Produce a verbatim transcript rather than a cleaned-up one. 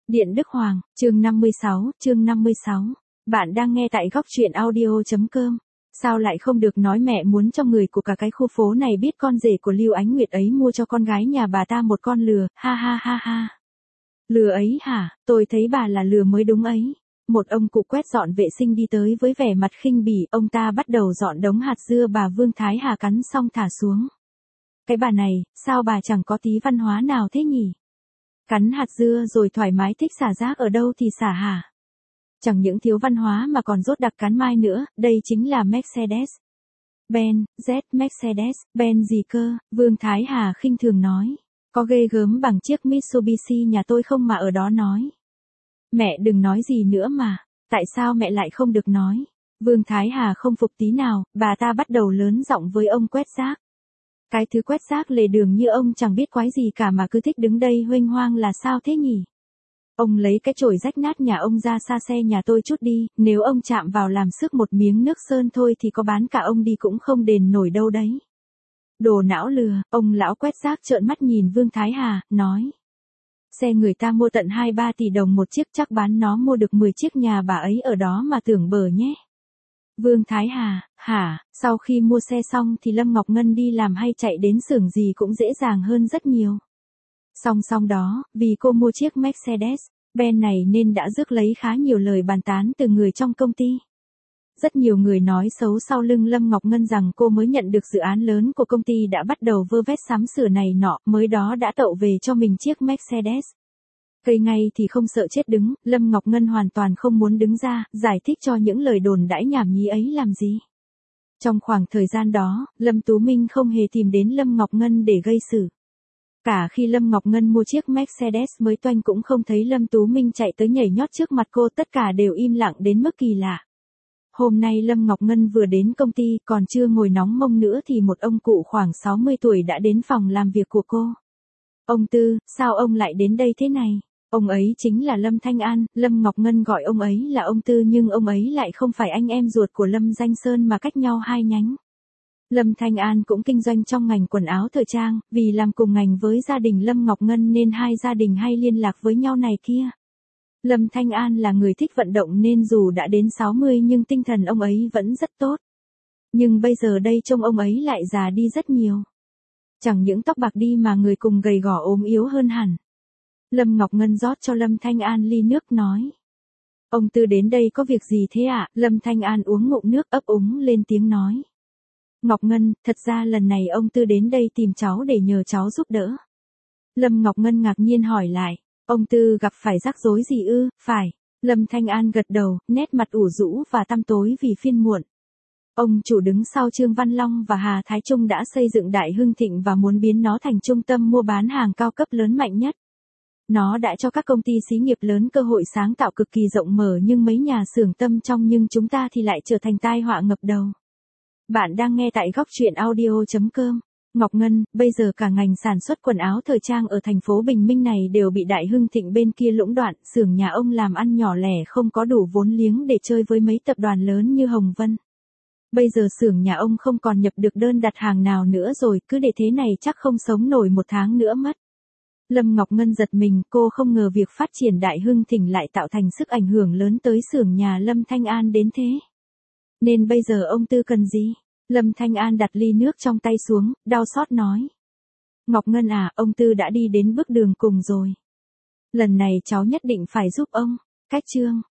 Điện Đức Hoàng, chương năm mươi sáu, chương năm mươi sáu. Bạn đang nghe tại góc truyện audio.com. Sao lại không được nói mẹ muốn cho người của cả cái khu phố này biết con rể của Lưu Ánh Nguyệt ấy mua cho con gái nhà bà ta một con lừa, ha ha ha ha. Lừa ấy hả, tôi thấy bà là lừa mới đúng ấy. Một ông cụ quét dọn vệ sinh đi tới với vẻ mặt khinh bỉ, ông ta bắt đầu dọn đống hạt dưa bà Vương Thái Hà cắn xong thả xuống. Cái bà này, sao bà chẳng có tí văn hóa nào thế nhỉ? Cắn hạt dưa rồi thoải mái thích xả rác ở đâu thì xả hả? Chẳng những thiếu văn hóa mà còn rốt đặc cắn mai nữa, đây chính là Mercedes. Ben, Z, Mercedes, Ben gì cơ, Vương Thái Hà khinh thường nói. Có ghê gớm bằng chiếc Mitsubishi nhà tôi không mà ở đó nói. Mẹ đừng nói gì nữa mà, tại sao mẹ lại không được nói? Vương Thái Hà không phục tí nào, bà ta bắt đầu lớn giọng với ông quét rác. Cái thứ quét rác lề đường như ông chẳng biết quái gì cả mà cứ thích đứng đây huênh hoang là sao thế nhỉ? Ông lấy cái chổi rách nát nhà ông ra xa xe nhà tôi chút đi, nếu ông chạm vào làm sức một miếng nước sơn thôi thì có bán cả ông đi cũng không đền nổi đâu đấy. Đồ não lừa, ông lão quét rác trợn mắt nhìn Vương Thái Hà, nói. Xe người ta mua tận hai ba tỷ đồng một chiếc, chắc bán nó mua được mười chiếc nhà bà ấy ở đó mà tưởng bờ nhé. Vương Thái Hà, hả, sau khi mua xe xong thì Lâm Ngọc Ngân đi làm hay chạy đến xưởng gì cũng dễ dàng hơn rất nhiều. Song song đó, vì cô mua chiếc Mercedes Ben này nên đã rước lấy khá nhiều lời bàn tán từ người trong công ty. Rất nhiều người nói xấu sau lưng Lâm Ngọc Ngân rằng cô mới nhận được dự án lớn của công ty đã bắt đầu vơ vét sắm sửa này nọ, mới đó đã tậu về cho mình chiếc Mercedes. Cây ngay thì không sợ chết đứng, Lâm Ngọc Ngân hoàn toàn không muốn đứng ra, giải thích cho những lời đồn đãi nhảm nhí ấy làm gì. Trong khoảng thời gian đó, Lâm Tú Minh không hề tìm đến Lâm Ngọc Ngân để gây sự. Cả khi Lâm Ngọc Ngân mua chiếc Mercedes mới toanh cũng không thấy Lâm Tú Minh chạy tới nhảy nhót trước mặt cô, tất cả đều im lặng đến mức kỳ lạ. Hôm nay Lâm Ngọc Ngân vừa đến công ty, còn chưa ngồi nóng mông nữa thì một ông cụ khoảng sáu mươi tuổi đã đến phòng làm việc của cô. Ông Tư, sao ông lại đến đây thế này? Ông ấy chính là Lâm Thanh An, Lâm Ngọc Ngân gọi ông ấy là ông Tư nhưng ông ấy lại không phải anh em ruột của Lâm Danh Sơn mà cách nhau hai nhánh. Lâm Thanh An cũng kinh doanh trong ngành quần áo thời trang, vì làm cùng ngành với gia đình Lâm Ngọc Ngân nên hai gia đình hay liên lạc với nhau này kia. Lâm Thanh An là người thích vận động nên dù đã đến sáu mươi nhưng tinh thần ông ấy vẫn rất tốt. Nhưng bây giờ đây trông ông ấy lại già đi rất nhiều. Chẳng những tóc bạc đi mà người cùng gầy gò ốm yếu hơn hẳn. Lâm Ngọc Ngân rót cho Lâm Thanh An ly nước nói. Ông Tư đến đây có việc gì thế ạ? À? Lâm Thanh An uống ngụm nước ấp úng lên tiếng nói. Ngọc Ngân, thật ra lần này ông Tư đến đây tìm cháu để nhờ cháu giúp đỡ. Lâm Ngọc Ngân ngạc nhiên hỏi lại. Ông Tư gặp phải rắc rối gì ư? Phải. Lâm Thanh An gật đầu, nét mặt ủ rũ và tăm tối vì phiên muộn. Ông chủ đứng sau Trương Văn Long và Hà Thái Trung đã xây dựng Đại Hưng Thịnh và muốn biến nó thành trung tâm mua bán hàng cao cấp lớn mạnh nhất. Nó đã cho các công ty xí nghiệp lớn cơ hội sáng tạo cực kỳ rộng mở nhưng mấy nhà xưởng tâm trong nhưng chúng ta thì lại trở thành tai họa ngập đầu. Bạn đang nghe tại góc truyện audio.com. Ngọc Ngân, bây giờ cả ngành sản xuất quần áo thời trang ở thành phố Bình Minh này đều bị Đại Hưng Thịnh bên kia lũng đoạn, xưởng nhà ông làm ăn nhỏ lẻ không có đủ vốn liếng để chơi với mấy tập đoàn lớn như Hồng Vân. Bây giờ xưởng nhà ông không còn nhập được đơn đặt hàng nào nữa rồi, cứ để thế này chắc không sống nổi một tháng nữa mất. Lâm Ngọc Ngân giật mình, cô không ngờ việc phát triển Đại Hưng Thịnh lại tạo thành sức ảnh hưởng lớn tới xưởng nhà Lâm Thanh An đến thế. Nên bây giờ ông Tư cần gì? Lâm Thanh An đặt ly nước trong tay xuống, đau xót nói. Ngọc Ngân à, ông Tư đã đi đến bước đường cùng rồi. Lần này cháu nhất định phải giúp ông. Cách chương.